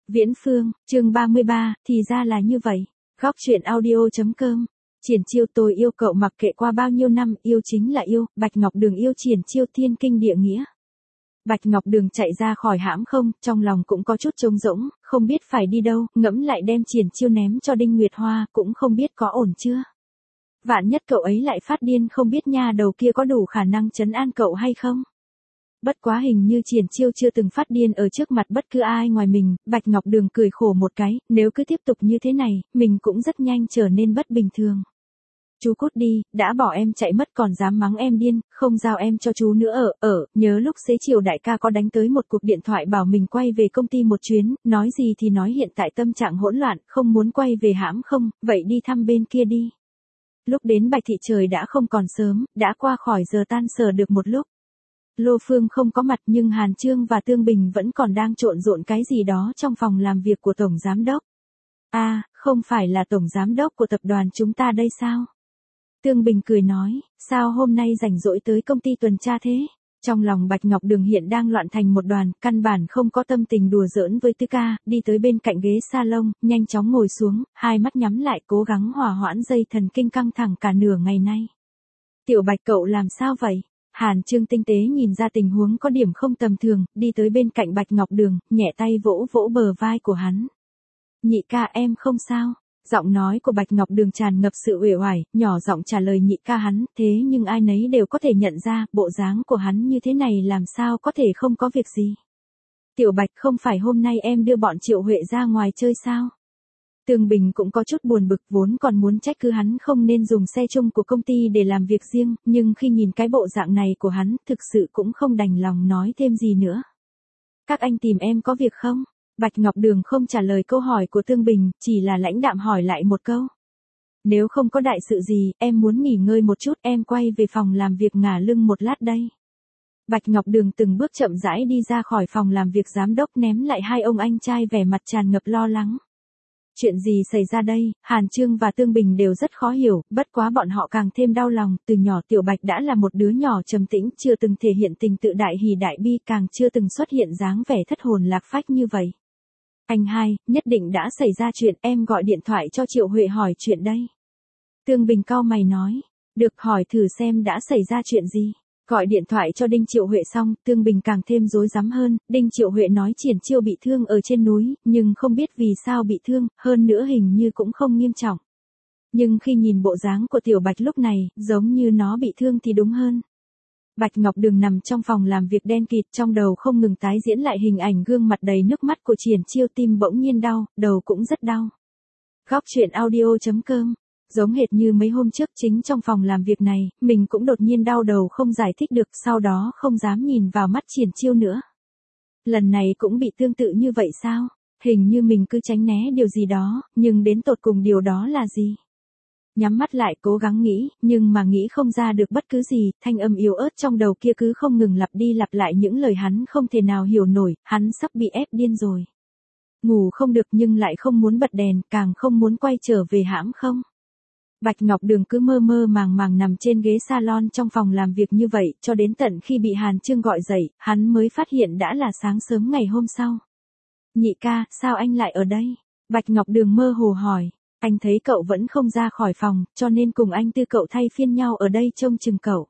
Viễn Phương, chương 33, thì ra là như vậy. Góc truyện audio.com. Triển Chiêu, tôi yêu cậu mặc kệ qua bao nhiêu năm, yêu chính là yêu. Bạch Ngọc Đường yêu Triển Chiêu thiên kinh địa nghĩa. Bạch Ngọc Đường chạy ra khỏi hãm không, trong lòng cũng có chút trống rỗng, không biết phải đi đâu, ngẫm lại đem Triển Chiêu ném cho Đinh Nguyệt Hoa, cũng không biết có ổn chưa. Vạn nhất cậu ấy lại phát điên, không biết nha đầu kia có đủ khả năng trấn an cậu hay không. Bất quá hình như Triển Chiêu chưa từng phát điên ở trước mặt bất cứ ai ngoài mình. Bạch Ngọc Đường cười khổ một cái, nếu cứ tiếp tục như thế này, mình cũng rất nhanh trở nên bất bình thường. Chú cút đi, đã bỏ em chạy mất còn dám mắng em điên, không giao em cho chú nữa nhớ lúc xế chiều đại ca có đánh tới một cuộc điện thoại bảo mình quay về công ty một chuyến, nói gì thì nói hiện tại tâm trạng hỗn loạn, không muốn quay về hãm không, vậy đi thăm bên kia đi. Lúc đến Bạch Thị trời đã không còn sớm, đã qua khỏi giờ tan sở được một lúc. Lô Phương không có mặt nhưng Hàn Chương và Tương Bình vẫn còn đang trộn rộn cái gì đó trong phòng làm việc của Tổng Giám Đốc. À, không phải là Tổng Giám Đốc của tập đoàn chúng ta đây sao? Tương Bình cười nói, sao hôm nay rảnh rỗi tới công ty tuần tra thế? Trong lòng Bạch Ngọc Đường hiện đang loạn thành một đoàn, căn bản không có tâm tình đùa giỡn với Tư Ca, đi tới bên cạnh ghế salon, nhanh chóng ngồi xuống, hai mắt nhắm lại cố gắng hòa hoãn dây thần kinh căng thẳng cả nửa ngày nay. Tiểu Bạch cậu làm sao vậy? Hàn Chương tinh tế nhìn ra tình huống có điểm không tầm thường, đi tới bên cạnh Bạch Ngọc Đường, nhẹ tay vỗ vỗ bờ vai của hắn. Nhị ca em không sao. Giọng nói của Bạch Ngọc Đường tràn ngập sự uể oải, nhỏ giọng trả lời nhị ca hắn, thế nhưng ai nấy đều có thể nhận ra, bộ dáng của hắn như thế này làm sao có thể không có việc gì. Tiểu Bạch, không phải hôm nay em đưa bọn Triệu Huệ ra ngoài chơi sao? Tương Bình cũng có chút buồn bực, vốn còn muốn trách cứ hắn không nên dùng xe chung của công ty để làm việc riêng, nhưng khi nhìn cái bộ dạng này của hắn, thực sự cũng không đành lòng nói thêm gì nữa. Các anh tìm em có việc không? Bạch Ngọc Đường không trả lời câu hỏi của Tương Bình, chỉ là lãnh đạm hỏi lại một câu. Nếu không có đại sự gì, em muốn nghỉ ngơi một chút, em quay về phòng làm việc ngả lưng một lát đây. Bạch Ngọc Đường từng bước chậm rãi đi ra khỏi phòng làm việc giám đốc, ném lại hai ông anh trai vẻ mặt tràn ngập lo lắng. Chuyện gì xảy ra đây? Hàn Chương và Tương Bình đều rất khó hiểu, bất quá bọn họ càng thêm đau lòng, từ nhỏ Tiểu Bạch đã là một đứa nhỏ trầm tĩnh, chưa từng thể hiện tình tự đại hỉ đại bi, càng chưa từng xuất hiện dáng vẻ thất hồn lạc phách như vậy. Anh hai, nhất định đã xảy ra chuyện, em gọi điện thoại cho Triệu Huệ hỏi chuyện đây. Tương Bình cau mày nói, được, hỏi thử xem đã xảy ra chuyện gì. Gọi điện thoại cho Đinh Triệu Huệ xong, Tương Bình càng thêm rối rắm hơn, Đinh Triệu Huệ nói Triển Chiêu bị thương ở trên núi, nhưng không biết vì sao bị thương, hơn nữa hình như cũng không nghiêm trọng. Nhưng khi nhìn bộ dáng của Tiểu Bạch lúc này, giống như nó bị thương thì đúng hơn. Bạch Ngọc Đường nằm trong phòng làm việc đen kịt, trong đầu không ngừng tái diễn lại hình ảnh gương mặt đầy nước mắt của Triển Chiêu, tim bỗng nhiên đau, đầu cũng rất đau. Góc truyện audio.com. Giống hệt như mấy hôm trước, chính trong phòng làm việc này, mình cũng đột nhiên đau đầu không giải thích được, sau đó không dám nhìn vào mắt Triển Chiêu nữa. Lần này cũng bị tương tự như vậy sao? Hình như mình cứ tránh né điều gì đó, nhưng đến tột cùng điều đó là gì? Nhắm mắt lại cố gắng nghĩ, nhưng mà nghĩ không ra được bất cứ gì, thanh âm yếu ớt trong đầu kia cứ không ngừng lặp đi lặp lại những lời hắn không thể nào hiểu nổi, hắn sắp bị ép điên rồi. Ngủ không được nhưng lại không muốn bật đèn, càng không muốn quay trở về hãm không. Bạch Ngọc Đường cứ mơ mơ màng màng nằm trên ghế salon trong phòng làm việc như vậy, cho đến tận khi bị Hàn Chương gọi dậy, hắn mới phát hiện đã là sáng sớm ngày hôm sau. Nhị ca, sao anh lại ở đây? Bạch Ngọc Đường mơ hồ hỏi. Anh thấy cậu vẫn không ra khỏi phòng, cho nên cùng anh Tư cậu thay phiên nhau ở đây trông chừng cậu.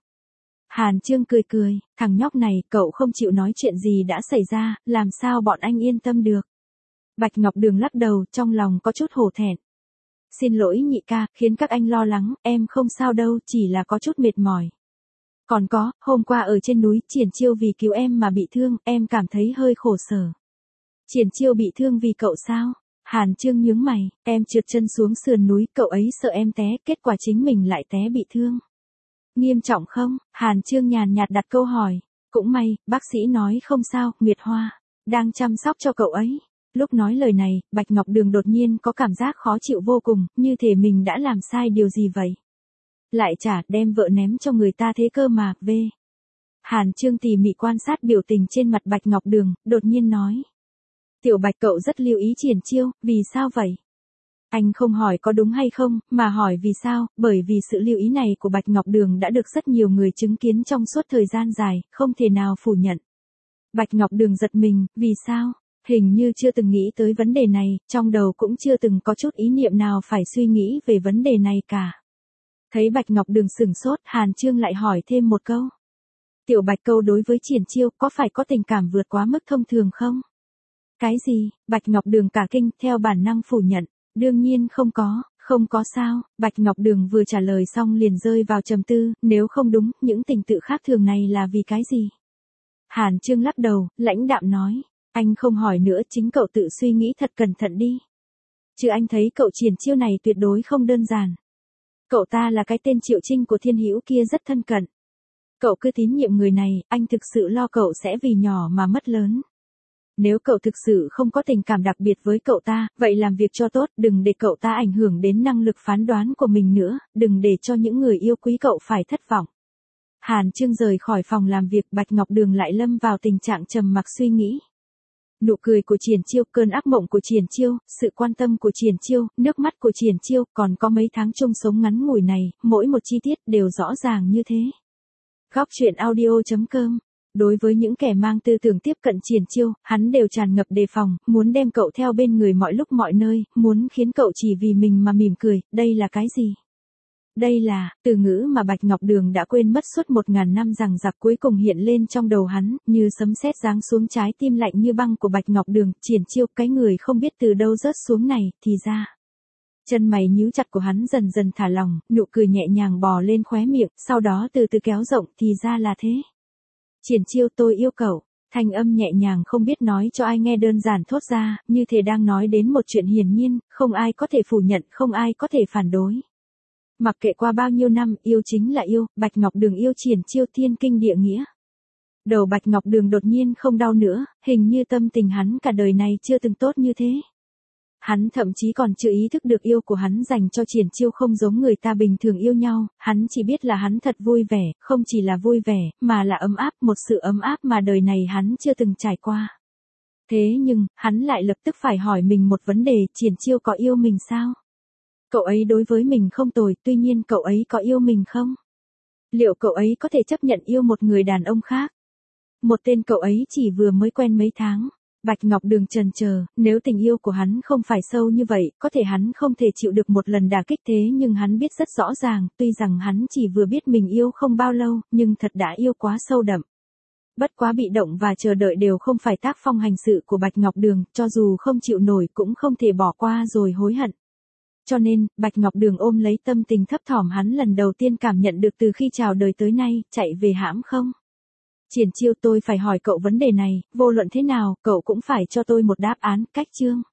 Hàn Chương cười cười, thằng nhóc này, cậu không chịu nói chuyện gì đã xảy ra, làm sao bọn anh yên tâm được. Bạch Ngọc Đường lắc đầu, trong lòng có chút hổ thẹn. Xin lỗi nhị ca, khiến các anh lo lắng, em không sao đâu, chỉ là có chút mệt mỏi. Còn có, hôm qua ở trên núi, Triển Chiêu vì cứu em mà bị thương, em cảm thấy hơi khổ sở. Triển Chiêu bị thương vì cậu sao? Hàn Chương nhướng mày, em trượt chân xuống sườn núi, cậu ấy sợ em té, kết quả chính mình lại té bị thương. Nghiêm trọng không? Hàn Chương nhàn nhạt đặt câu hỏi. Cũng may, bác sĩ nói không sao, Nguyệt Hoa đang chăm sóc cho cậu ấy. Lúc nói lời này, Bạch Ngọc Đường đột nhiên có cảm giác khó chịu vô cùng, như thể mình đã làm sai điều gì vậy. Lại chả đem vợ ném cho người ta thế cơ mà, về. Hàn Chương tỉ mỉ quan sát biểu tình trên mặt Bạch Ngọc Đường, đột nhiên nói. Tiểu Bạch cậu rất lưu ý Triển Chiêu, vì sao vậy? Anh không hỏi có đúng hay không, mà hỏi vì sao, bởi vì sự lưu ý này của Bạch Ngọc Đường đã được rất nhiều người chứng kiến trong suốt thời gian dài, không thể nào phủ nhận. Bạch Ngọc Đường giật mình, vì sao? Hình như chưa từng nghĩ tới vấn đề này, trong đầu cũng chưa từng có chút ý niệm nào phải suy nghĩ về vấn đề này cả. Thấy Bạch Ngọc Đường sửng sốt, Hàn Chương lại hỏi thêm một câu. Tiểu Bạch Câu đối với Triển Chiêu có phải có tình cảm vượt quá mức thông thường không? Cái gì? Bạch Ngọc Đường cả kinh, theo bản năng phủ nhận. Đương nhiên không có sao. Bạch Ngọc Đường vừa trả lời xong liền rơi vào trầm tư, nếu không đúng, những tình tự khác thường này là vì cái gì? Hàn Chương lắc đầu, lãnh đạm nói. Anh không hỏi nữa, chính cậu tự suy nghĩ thật cẩn thận đi. Chứ anh thấy cậu Triển Chiêu này tuyệt đối không đơn giản. Cậu ta là cái tên Triệu Trinh của Thiên Hữu kia rất thân cận. Cậu cứ tín nhiệm người này, anh thực sự lo cậu sẽ vì nhỏ mà mất lớn. Nếu cậu thực sự không có tình cảm đặc biệt với cậu ta, vậy làm việc cho tốt, đừng để cậu ta ảnh hưởng đến năng lực phán đoán của mình nữa, đừng để cho những người yêu quý cậu phải thất vọng. Hàn Chương rời khỏi phòng làm việc, Bạch Ngọc Đường lại lâm vào tình trạng trầm mặc suy nghĩ. Nụ cười của Triển Chiêu, cơn ác mộng của Triển Chiêu, sự quan tâm của Triển Chiêu, nước mắt của Triển Chiêu, còn có mấy tháng chung sống ngắn ngủi này, mỗi một chi tiết đều rõ ràng như thế. Góc truyện audio.com. Đối với những kẻ mang tư tưởng tiếp cận Triển Chiêu, hắn đều tràn ngập đề phòng, muốn đem cậu theo bên người mọi lúc mọi nơi, muốn khiến cậu chỉ vì mình mà mỉm cười, đây là cái gì? Đây là, từ ngữ mà Bạch Ngọc Đường đã quên mất suốt 1000 năm rằng giặc cuối cùng hiện lên trong đầu hắn, như sấm sét giáng xuống trái tim lạnh như băng của Bạch Ngọc Đường, Triển Chiêu, cái người không biết từ đâu rớt xuống này, thì ra. Chân mày nhíu chặt của hắn dần dần thả lỏng, nụ cười nhẹ nhàng bò lên khóe miệng, sau đó từ từ kéo rộng, thì ra là thế. Triển Chiêu, tôi yêu cậu. Thanh âm nhẹ nhàng không biết nói cho ai nghe đơn giản thốt ra, như thể đang nói đến một chuyện hiển nhiên, không ai có thể phủ nhận, không ai có thể phản đối. Mặc kệ qua bao nhiêu năm, yêu chính là yêu, Bạch Ngọc Đường yêu Triển Chiêu thiên kinh địa nghĩa. Đầu Bạch Ngọc Đường đột nhiên không đau nữa, hình như tâm tình hắn cả đời này chưa từng tốt như thế. Hắn thậm chí còn chưa ý thức được yêu của hắn dành cho Triển Chiêu không giống người ta bình thường yêu nhau, hắn chỉ biết là hắn thật vui vẻ, không chỉ là vui vẻ, mà là ấm áp, một sự ấm áp mà đời này hắn chưa từng trải qua. Thế nhưng, hắn lại lập tức phải hỏi mình một vấn đề, Triển Chiêu có yêu mình sao? Cậu ấy đối với mình không tồi, tuy nhiên cậu ấy có yêu mình không? Liệu cậu ấy có thể chấp nhận yêu một người đàn ông khác? Một tên cậu ấy chỉ vừa mới quen mấy tháng. Bạch Ngọc Đường chần chờ, nếu tình yêu của hắn không phải sâu như vậy, có thể hắn không thể chịu được một lần đả kích thế nhưng hắn biết rất rõ ràng, tuy rằng hắn chỉ vừa biết mình yêu không bao lâu, nhưng thật đã yêu quá sâu đậm. Bất quá bị động và chờ đợi đều không phải tác phong hành sự của Bạch Ngọc Đường, cho dù không chịu nổi cũng không thể bỏ qua rồi hối hận. Cho nên, Bạch Ngọc Đường ôm lấy tâm tình thấp thỏm hắn lần đầu tiên cảm nhận được từ khi chào đời tới nay, chạy về hãm không? Triển Chiêu, tôi phải hỏi cậu vấn đề này, vô luận thế nào, cậu cũng phải cho tôi một đáp án, cách chương.